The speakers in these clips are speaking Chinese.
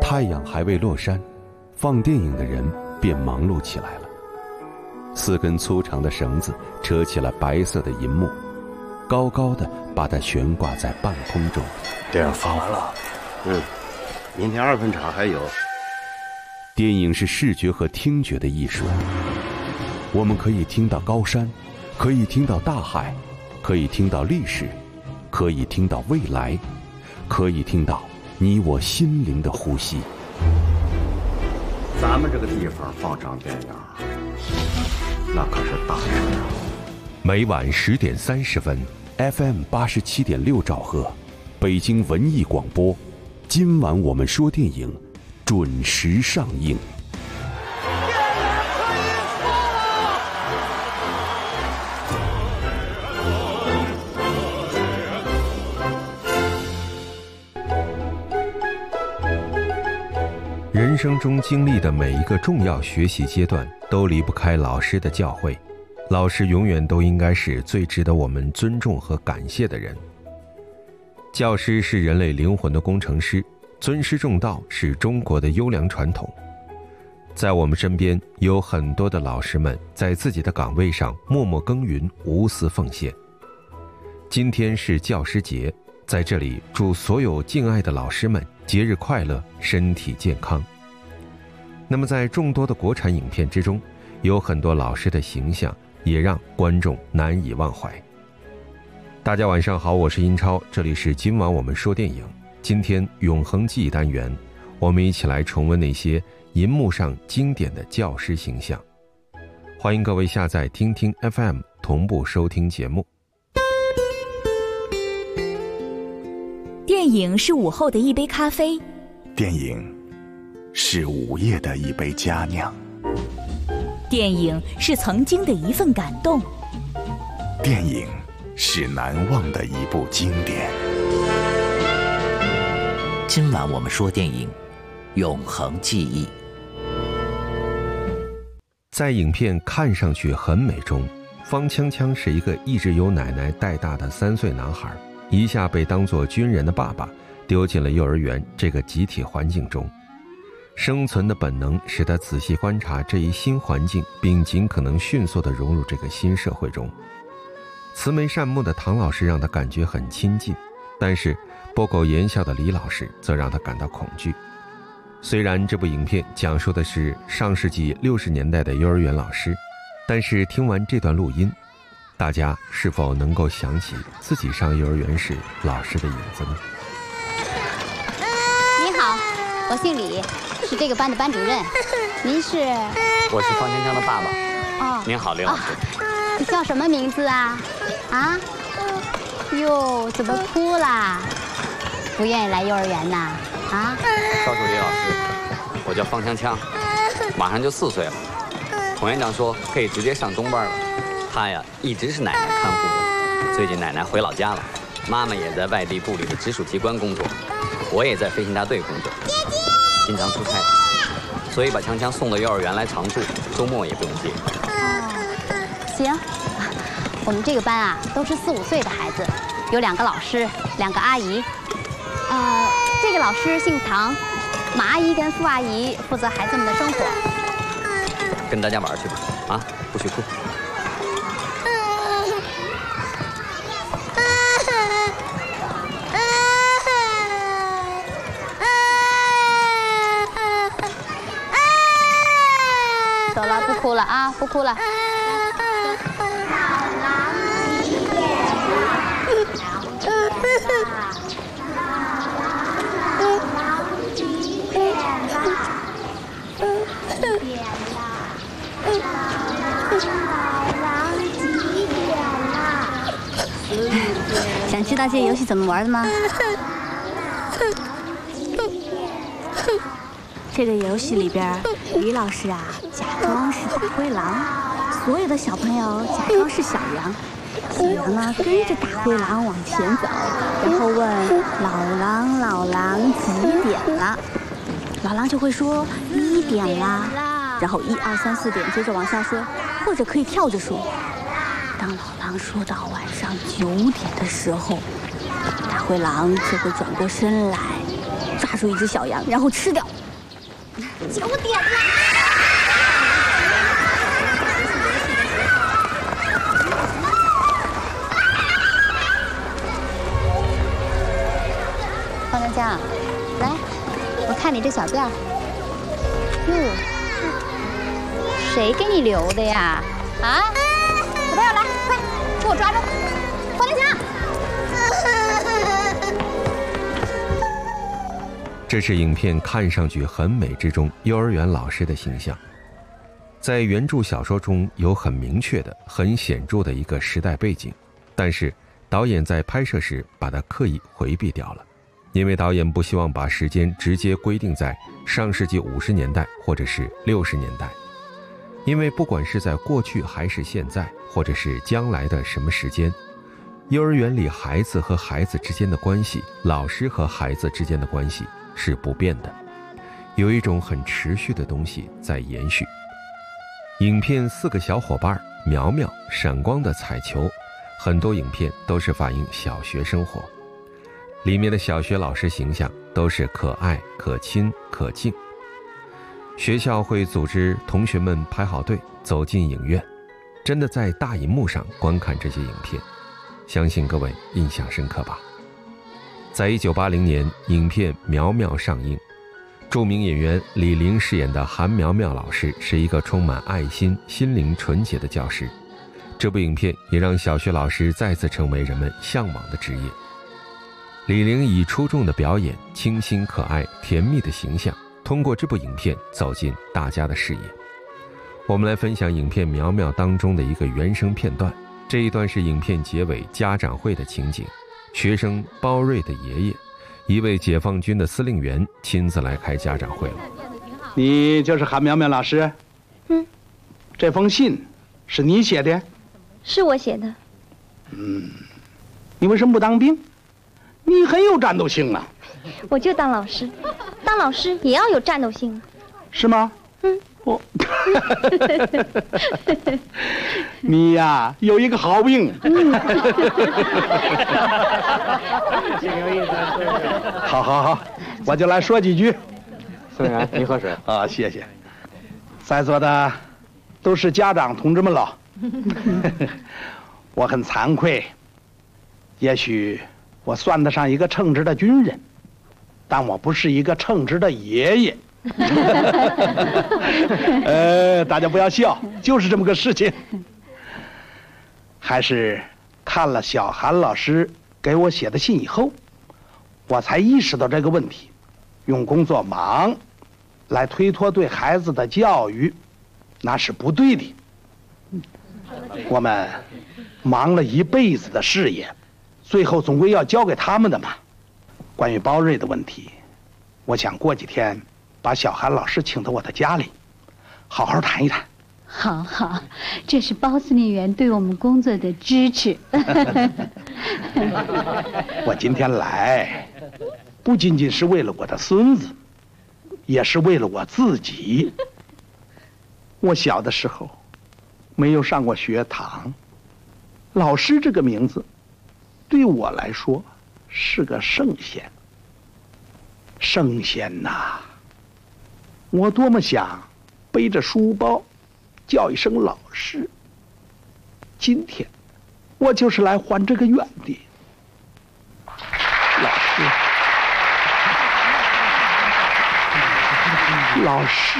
太阳还未落山，放电影的人便忙碌起来了。4根粗长的绳子扯起了白色的银幕，高高的把它悬挂在半空中。 电影放完了，明天2分场还有。 电影是视觉和听觉的艺术，我们可以听到高山，可以听到大海，可以听到历史，可以听到未来，可以听到你我心灵的呼吸。 咱们这个地方放场电影，那可是大事啊！ 每晚10点30分 ，FM 87.6兆赫，北京文艺广播。今晚我们说电影，准时上映。 人生中经历的每一个重要学习阶段，都离不开老师的教诲。老师永远都应该是最值得我们尊重和感谢的人。教师是人类灵魂的工程师，尊师重道是中国的优良传统。在我们身边有很多的老师们在自己的岗位上默默耕耘，无私奉献。今天是教师节，在这里祝所有敬爱的老师们节日快乐，身体健康。那么在众多的国产影片之中，有很多老师的形象也让观众难以忘怀。大家晚上好，我是英超，这里是今晚我们说电影。今天永恒记忆单元，我们一起来重温那些银幕上经典的教师形象。欢迎各位下载听听 FM 同步收听节目。 电影是午后的一杯咖啡， 电影是午夜的一杯佳酿， 电影是曾经的一份感动， 电影是难忘的一部经典。 今晚我们说电影，永恒记忆。 在影片看上去很美中，方锵锵是一个一直由奶奶带大的3岁男孩，一下被当作军人的爸爸丢进了幼儿园这个集体环境中。生存的本能使他仔细观察这一新环境，并尽可能迅速地融入这个新社会中。慈眉善目的唐老师让他感觉很亲近，但是拨口言笑的李老师则让他感到恐惧。虽然这部影片讲述的是上世纪60年代的幼儿园老师，但是听完这段录音，大家是否能够想起自己上幼儿园时老师的影子呢？ 你好，我姓李，是这个班的班主任。您是？ 我是方锵锵的爸爸。 哦， 您好，李老师。 你叫什么名字啊？啊？哟，怎么哭啦？不愿意来幼儿园呐？啊？ 告诉李老师，我叫方锵锵，马上就4岁了。孔院长说可以直接上中班了。他呀，一直是奶奶看护的。最近奶奶回老家了，妈妈也在外地部里的直属机关工作，我也在飞行大队工作，经常出差，所以把锵锵送到幼儿园来常住，周末也不用接。 行，我们这个班啊，都是4、5岁的孩子，有2个老师，2个阿姨。这个老师姓唐，马阿姨跟傅阿姨负责孩子们的生活。 跟大家玩去吧，啊，不许哭。 走了，不哭了啊，不哭了。想知道这个游戏怎么玩的吗？ 这个游戏里边，李老师啊假装是大灰狼，所有的小朋友假装是小羊，小羊呢跟着大灰狼往前走，然后问老狼几点了？老狼就会说1点啦，然后1、2、3、4点接着往下说，或者可以跳着说。当老狼说到晚上9点的时候，大灰狼就会转过身来， 抓住一只小羊，然后吃掉。 9点了。方江江，来，我看你这小辫儿，谁给你留的呀？啊，小朋友来，快给我抓住！方江江。 这是影片看上去很美之中幼儿园老师的形象。在原著小说中有很明确的、很显著的一个时代背景，但是导演在拍摄时把它刻意回避掉了，因为导演不希望把时间直接规定在上世纪50年代或者是60年代，因为不管是在过去还是现在，或者是将来的什么时间，幼儿园里孩子和孩子之间的关系，老师和孩子之间的关系是不变的，有一种很持续的东西在延续。影片4个小伙伴，苗苗、闪光的彩球，很多影片都是反映小学生活，里面的小学老师形象都是可爱、可亲、可敬。学校会组织同学们排好队走进影院，真的在大荧幕上观看这些影片，相信各位印象深刻吧。在1980年，影片《苗苗》上映，著名演员李玲饰演的韩苗苗老师是一个充满爱心、心灵纯洁的教师。这部影片也让小学老师再次成为人们向往的职业。李玲以出众的表演、清新可爱、甜蜜的形象，通过这部影片走进大家的视野。我们来分享影片《苗苗》当中的一个原声片段，这一段是影片结尾家长会的情景，学生包瑞的爷爷，一位解放军的司令员亲自来开家长会了。 你就是韩苗苗老师？这封信是你写的？ 是我写的。 你为什么不当兵？你很有战斗性啊。 我就当老师，当老师也要有战斗性啊。 是吗？我你呀，有一个好病。好，我就来说几句。 宋然，你喝水啊，谢谢。在座的都是家长同志们了，我很惭愧，也许我算得上一个称职的军人，但我不是一个称职的爷爷。大家不要笑，就是这么个事情。还是看了小韩老师给我写的信以后，我才意识到这个问题。用工作忙来推脱对孩子的教育，那是不对的。我们忙了一辈子的事业，最后总归要交给他们的嘛。关于包瑞的问题，我想过几天把小韩老师请到我的家里，好好谈一谈。 好，这是包司令员对我们工作的支持。 我今天来，不仅仅是为了我的孙子，也是为了我自己。我小的时候没有上过学堂，老师这个名字对我来说是个圣贤。圣贤呐，我多么想背着书包叫一声老师。今天我就是来还这个愿的。老师，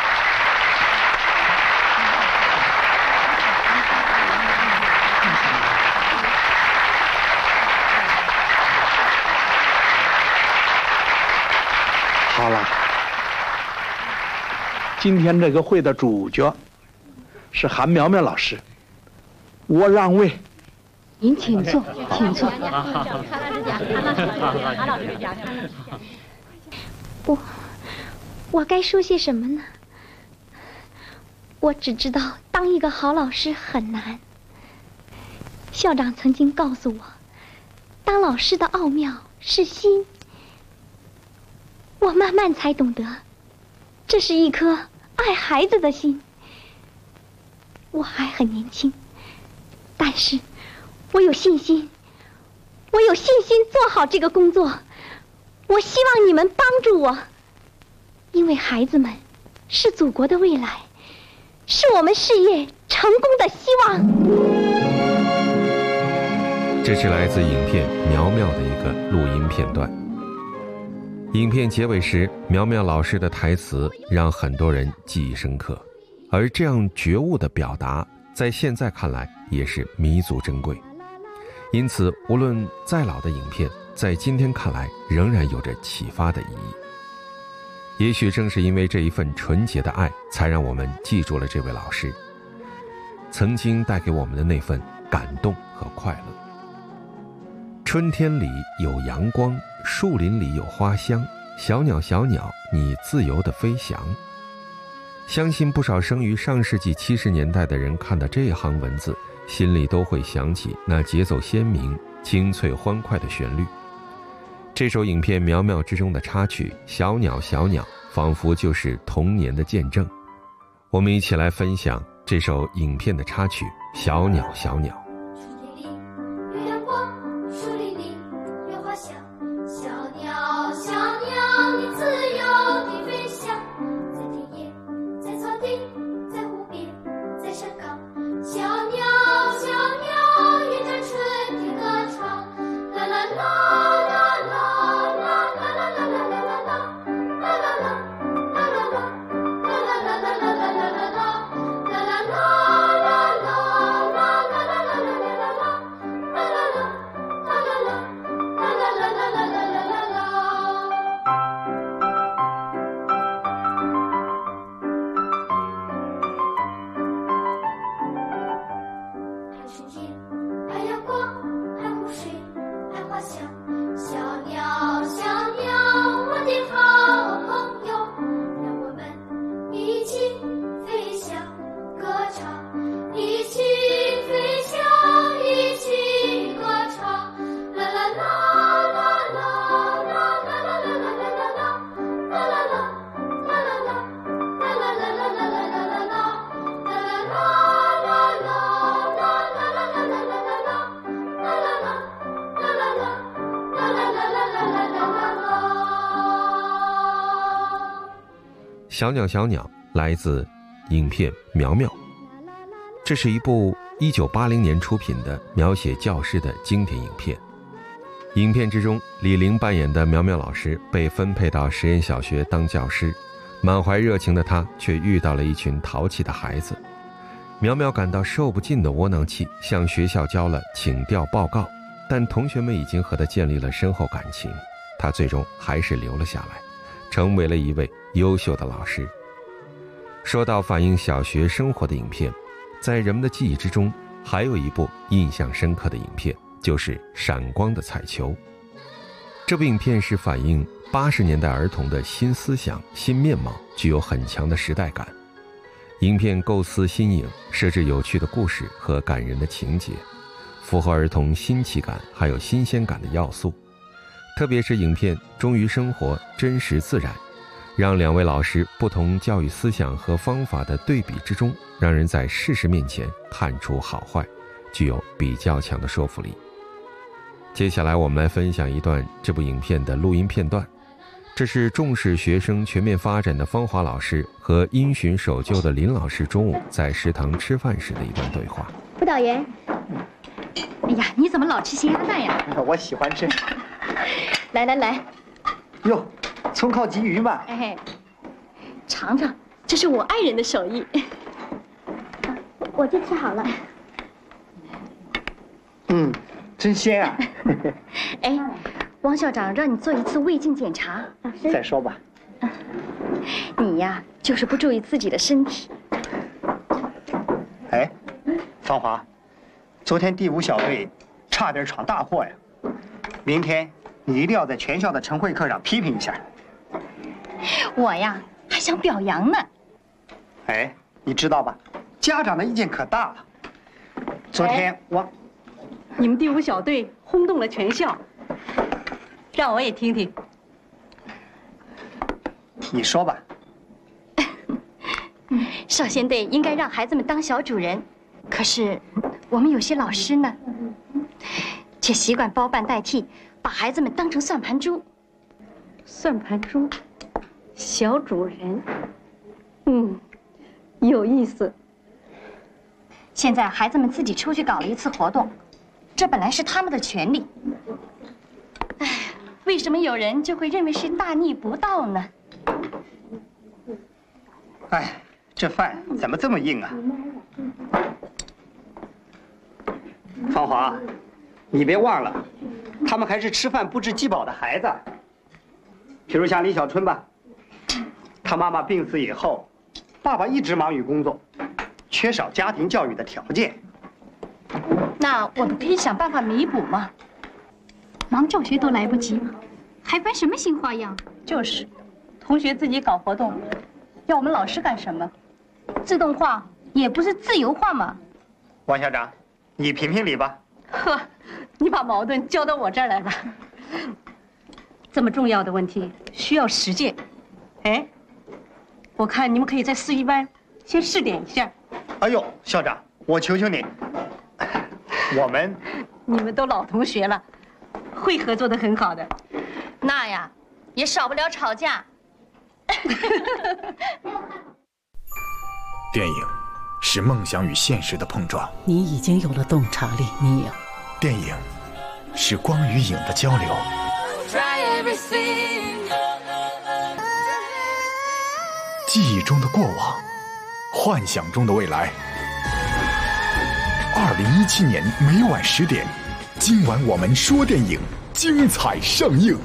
好了，今天这个会的主角是韩苗苗老师，我让位。 您请坐，请坐。 我该说些什么呢？我只知道当一个好老师很难。校长曾经告诉我，当老师的奥妙是心。我慢慢才懂得，这是一颗爱孩子的心。我还很年轻，但是我有信心，做好这个工作。 我希望你们帮助我，因为孩子们是祖国的未来，是我们事业成功的希望。 这是来自影片《苗苗》的一个录音片段。影片结尾时，苗苗老师的台词让很多人记忆深刻，而这样觉悟的表达，在现在看来也是弥足珍贵。因此，无论再老的影片，在今天看来仍然有着启发的意义。也许正是因为这一份纯洁的爱，才让我们记住了这位老师曾经带给我们的那份感动和快乐。春天里有阳光，树林里有花香，小鸟小鸟，你自由地飞翔。相信不少生于上世纪70年代的人看到这一行文字，心里都会想起那节奏鲜明、清脆欢快的旋律。这首影片《苗苗》之中的插曲《小鸟小鸟》，仿佛就是童年的见证。我们一起来分享这首影片的插曲《小鸟小鸟》。小鸟小鸟来自影片《苗苗》，这是一部1980年出品的描写教师的经典影片。影片之中，李玲扮演的苗苗老师被分配到实验小学当教师，满怀热情的她却遇到了一群淘气的孩子。苗苗感到受不尽的窝囊气，向学校交了请调报告，但同学们已经和她建立了深厚感情，她最终还是留了下来，成为了一位优秀的老师。说到反映小学生活的影片，在人们的记忆之中，还有一部印象深刻的影片，就是《闪光的彩球》。这部影片是反映80年代儿童的新思想、新面貌，具有很强的时代感。影片构思新颖，设置有趣的故事和感人的情节，符合儿童新奇感还有新鲜感的要素。特别是影片忠于生活、真实自然，让两位老师不同教育思想和方法的对比之中，让人在事实面前看出好坏，具有比较强的说服力。接下来我们来分享一段这部影片的录音片段，这是重视学生全面发展的方华老师和因循守旧的林老师中午在食堂吃饭时的一段对话。 辅导员， 哎呀，你怎么老吃咸鸭蛋呀？ 我喜欢吃。 来来来， 哟，葱烤鲫鱼嘛。 哎，尝尝，这是我爱人的手艺。 我就吃好了。 嗯，真鲜啊！ 哎，汪校长让你做一次胃镜检查。 老师， 再说吧。 你呀，就是不注意自己的身体。 哎，芳华，昨天第5小队差点闯大祸呀！明天你一定要在全校的晨会课上批评一下。 我呀，还想表扬呢。 哎，你知道吧？家长的意见可大了。昨天我， 你们第5小队轰动了全校，让我也听听。 你说吧。 少先队应该让孩子们当小主人，可是我们有些老师呢，却习惯包办代替，把孩子们当成算盘珠。 算盘珠，小主人，有意思。 现在孩子们自己出去搞了一次活动，这本来是他们的权利。哎，为什么有人就会认为是大逆不道呢？ 哎，这饭怎么这么硬啊？芳华，你别忘了，他们还是吃饭不知饥饱的孩子。比如像李小春吧，他妈妈病死以后，爸爸一直忙于工作，缺少家庭教育的条件。 那我们可以想办法弥补嘛。 忙教学都来不及，还翻什么新花样？ 就是，同学自己搞活动，要我们老师干什么？ 自动化也不是自由化嘛。 王校长，你评评理吧。 呵，你把矛盾交到我这儿来吧。这么重要的问题需要实践。哎，我看你们可以在四一班先试点一下。 哎呦，校长，我求求你， 你们都老同学了，会合作的很好的。 那呀，也少不了吵架。 电影是梦想与现实的碰撞。 你已经有了洞察力，你有。 电影是光与影的交流。记忆中的过往，幻想中的未来。2017年每晚10点，今晚我们说电影，精彩上映。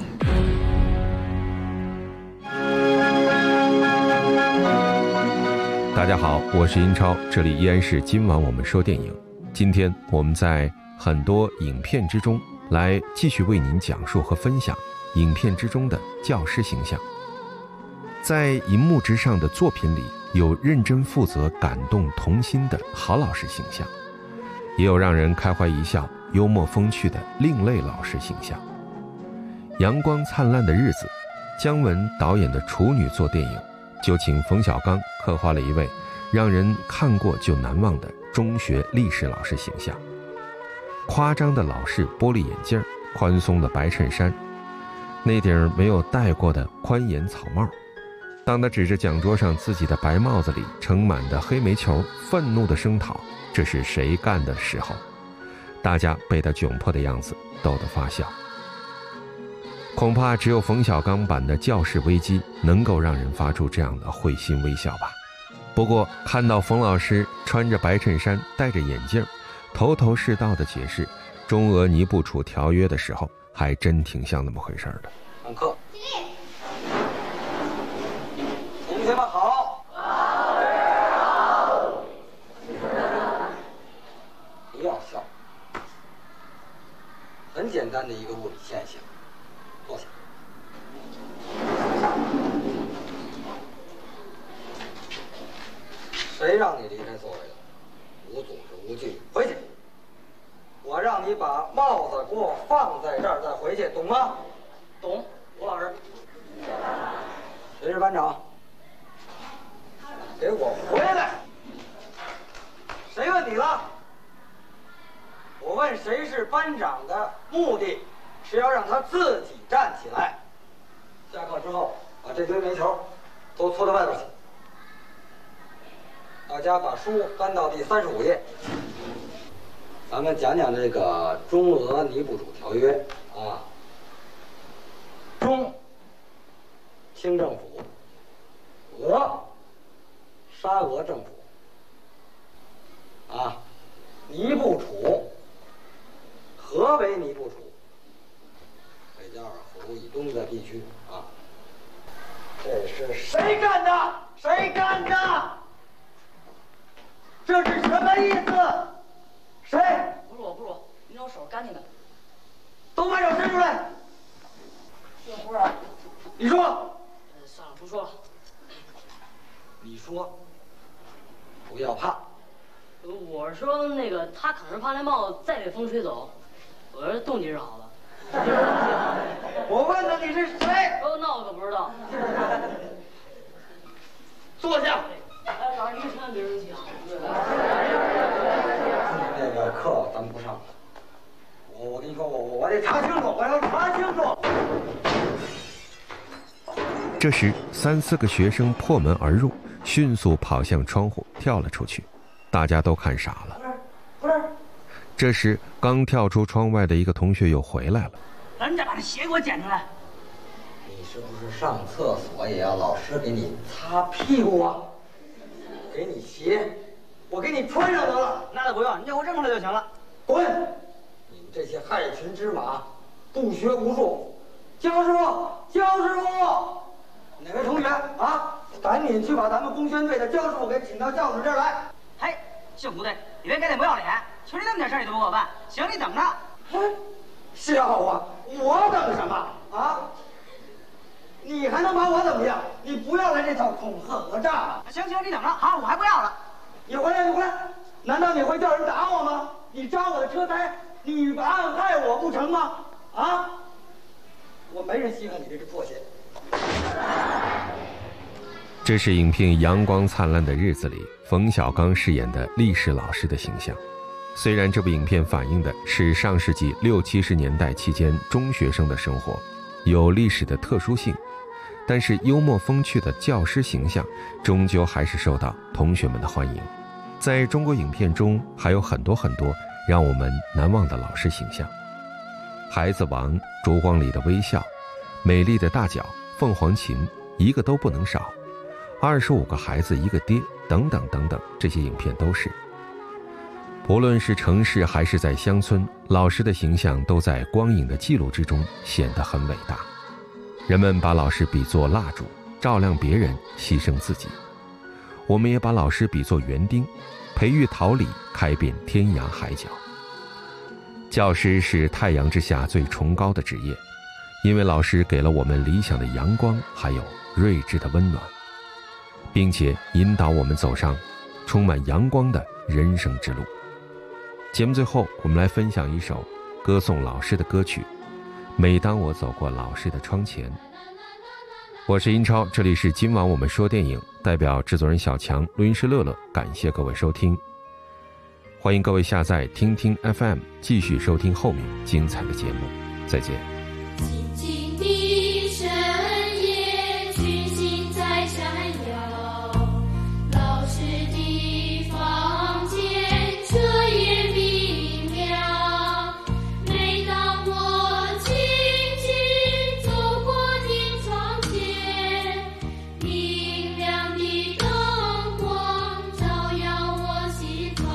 大家好，我是英超，这里依然是今晚我们说电影。今天我们在很多影片之中来继续为您讲述和分享影片之中的教师形象。在银幕之上的作品里，有认真负责、感动童心的好老师形象，也有让人开怀一笑、幽默风趣的另类老师形象。阳光灿烂的日子，姜文导演的处女作电影，就请冯小刚刻画了一位让人看过就难忘的中学历史老师形象。夸张的老式玻璃眼镜，宽松的白衬衫，那顶没有戴过的宽檐草帽。当他指着讲桌上自己的白帽子里盛满的黑煤球，愤怒地声讨这是谁干的时候，大家被他窘迫的样子逗得发笑。恐怕只有冯小刚版的教室危机能够让人发出这样的会心微笑吧。不过看到冯老师穿着白衬衫，戴着眼镜，头头是道地解释中俄尼布楚条约的时候，还真挺像那么回事的。 上课，同学们好。不要笑，很简单的一个物理现象。坐下。谁让你离开座位了？无组织无纪律，回去。我让你把帽子给我放在这儿，再回去，懂吗？懂，吴老师。谁是班长？给我回来！谁问你了？我问谁是班长的目的，是要让他自己站起来。下课之后，把这堆煤球都搓到外边去。大家把书翻到第35页，咱们讲讲这个中俄尼布楚条约啊。中，清政府；俄，沙俄政府。啊，尼布楚，何为尼布楚？北加尔湖以东的地区啊。这是谁干的？谁干的？这是什么意思？谁？ 不是我，不是我，你让我手干净的。 都把手伸出来。 这不是。 你说。 算了，不说了。 你说。不要怕。 我是说那个，他可能怕那帽子再被风吹走。我说动机是好的。 我问的你是谁？ 哦，那我可不知道。 坐下。 哎，老师您千万别生气啊。 这个课咱们不上了。我跟你说，我得查清楚，我要查清楚。 这时3、4个学生破门而入，迅速跑向窗户跳了出去，大家都看傻了。这时刚跳出窗外的一个同学又回来了。 人家把这鞋给我捡出来。 你是不是上厕所也要老师给你擦屁股啊？给你鞋，我给你穿上得了。 那倒不用，你就给我扔出来就行了。 滚！你们这些害群之马，不学无术。焦师傅，焦师傅，哪位同学啊？赶紧去把咱们工宣队的焦师傅给请到教室这儿来。 嘿，幸福队，你别给脸不要脸，就你那么点事你都不给我办，行，你等着。 笑话，我等什么啊？你还能把我怎么样？你不要来这套恐吓讹诈。 行，你等着。好，我还不要了。 你回来！难道你会叫人打我吗？你扎我的车胎，你暗害我不成吗？啊！我没人稀罕你这只破鞋。 这是影片《阳光灿烂的日子》里冯小刚饰演的历史老师的形象。虽然这部影片反映的是上世纪60、70年代期间中学生的生活，有历史的特殊性，但是幽默风趣的教师形象终究还是受到同学们的欢迎。在中国影片中还有很多让我们难忘的老师形象，孩子王、烛光里的微笑、美丽的大脚、凤凰琴，一个都不能少。25个孩子一个爹，等等，这些影片都是。不论是城市还是在乡村，老师的形象都在光影的记录之中显得很伟大。人们把老师比作蜡烛，照亮别人，牺牲自己。我们也把老师比作园丁，培育桃李，开遍天涯海角。教师是太阳之下最崇高的职业，因为老师给了我们理想的阳光，还有睿智的温暖，并且引导我们走上充满阳光的人生之路。节目最后，我们来分享一首歌颂老师的歌曲《每当我走过老师的窗前》。我是英超，这里是今晚我们说电影，代表制作人小强，录音师乐乐，感谢各位收听。欢迎各位下载听听 FM， 继续收听后面精彩的节目。再见。 静静的深夜，群星在闪耀，老师的房间彻夜明亮。每当我轻轻走过您窗前，明亮的灯光照耀我心房。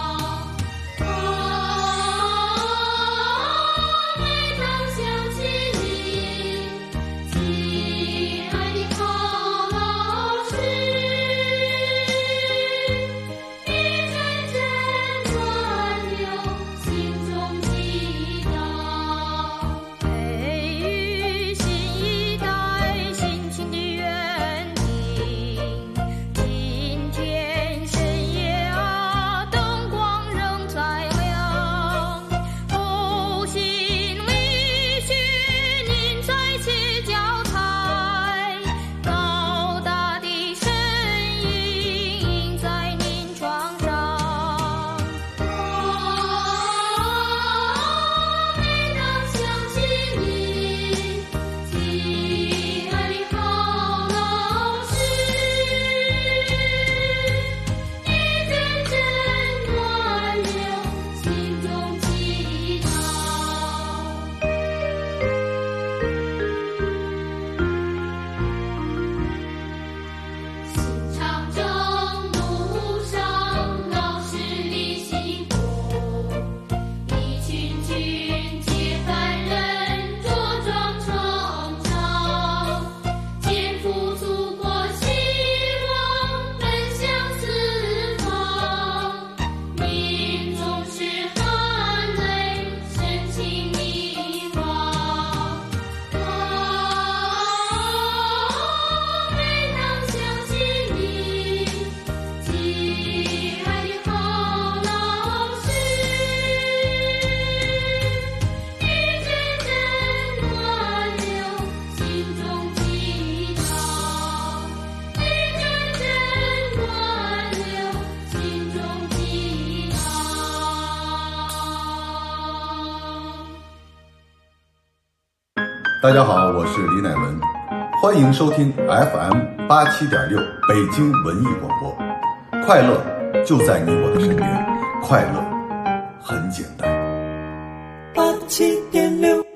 每当想起你，亲爱的好老师，一阵阵暖流心中激荡，培育新一代辛勤的园丁。今天深夜啊，灯光仍在亮，不幸离去您在切脚台，高大的身影映在您窗上。每当想起你，亲爱的好老师，一阵阵暖流心中激荡。行长征路上，老师的幸福，一群群接班人茁壮成长，肩负祖国希望，奔向四方。您总是含泪深情凝望。每当想起你，亲爱的好老师，一阵阵暖流心中激荡，一阵阵暖流心中激荡。 大家好，我是李乃文， 欢迎收听 FM 87.6北京文艺广播，快乐就在你我的身边，快乐很简单。 87.6。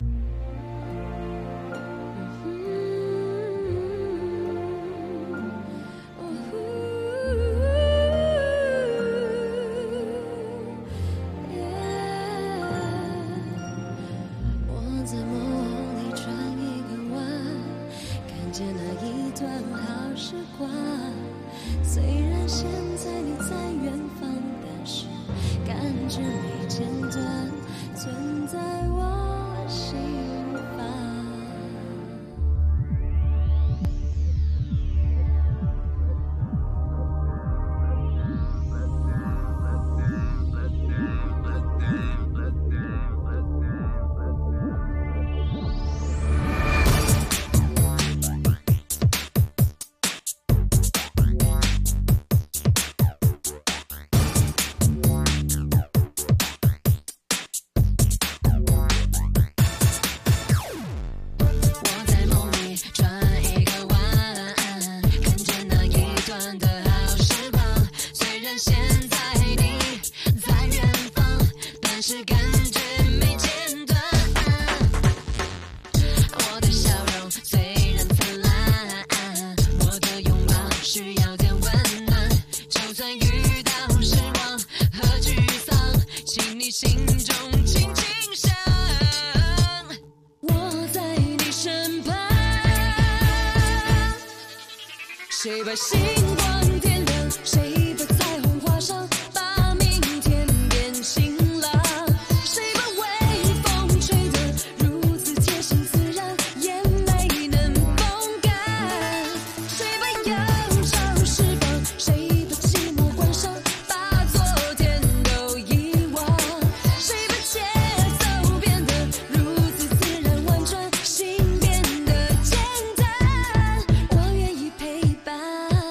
谁把星光点亮？谁把彩虹画上？把明天变晴朗。谁把微风吹得如此贴心自然，眼泪能风干？谁把忧伤释放？谁把寂寞关上？把昨天都遗忘。谁把节奏变得如此自然婉转，心变得简单？我愿意陪伴。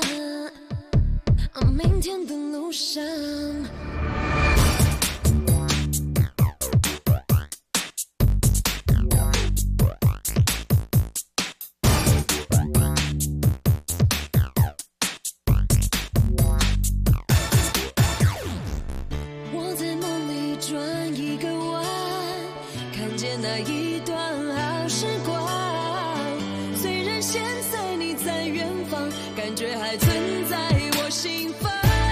明天的路上，我在梦里转一个弯，看见那一段好时光。虽然现在你在远方，感觉还存在我心房。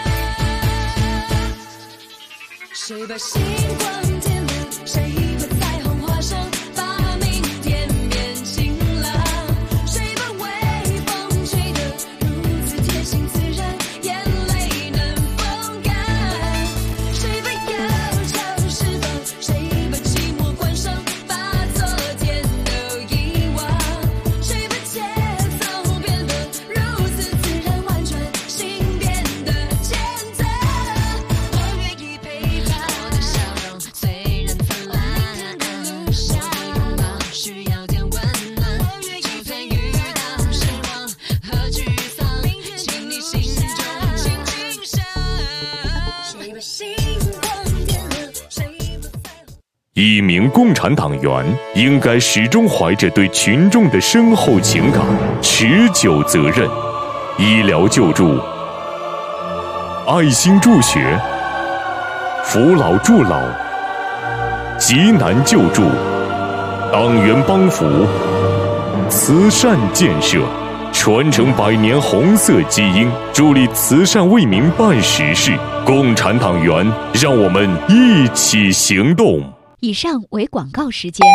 谁把星光点亮？谁把彩虹画上？把明天变晴朗。谁把微风吹得如此贴心自然，眼泪能风干？谁把忧愁释放？谁把寂寞关上？把昨天都遗忘。谁把节奏变得如此自然婉转，心变得简单？我愿意陪伴。我的笑容虽然灿烂，我的拥抱需要点温暖。就算遇到失望和沮丧，请你心中轻轻想。谁把星光点亮？谁把彩虹？ 一名共产党员应该始终怀着对群众的深厚情感、持久责任。医疗救助、爱心助学、扶老助老、急难救助、党员帮扶、慈善建设，传承100年红色基因，助力慈善为民办实事。共产党员，让我们一起行动。 以上为广告时间。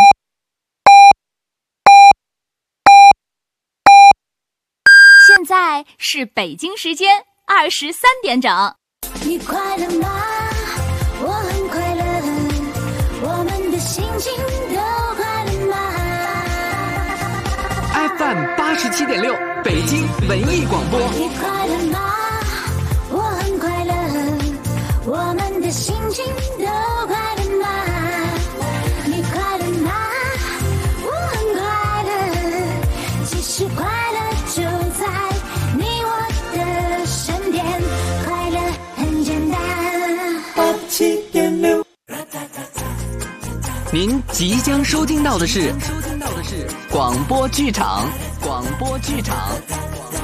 现在是北京时间23点整。 你快乐吗？我很快乐，我们的心情都快乐吗 ？FM 87.6，北京文艺广播。 你快乐吗？我很快乐，我们的心情都快乐吗？你快乐吗？我很快乐，其实快乐就在你我的身边，快乐很简单。87.6。 您即将收听到的是广播剧场。 广播剧场。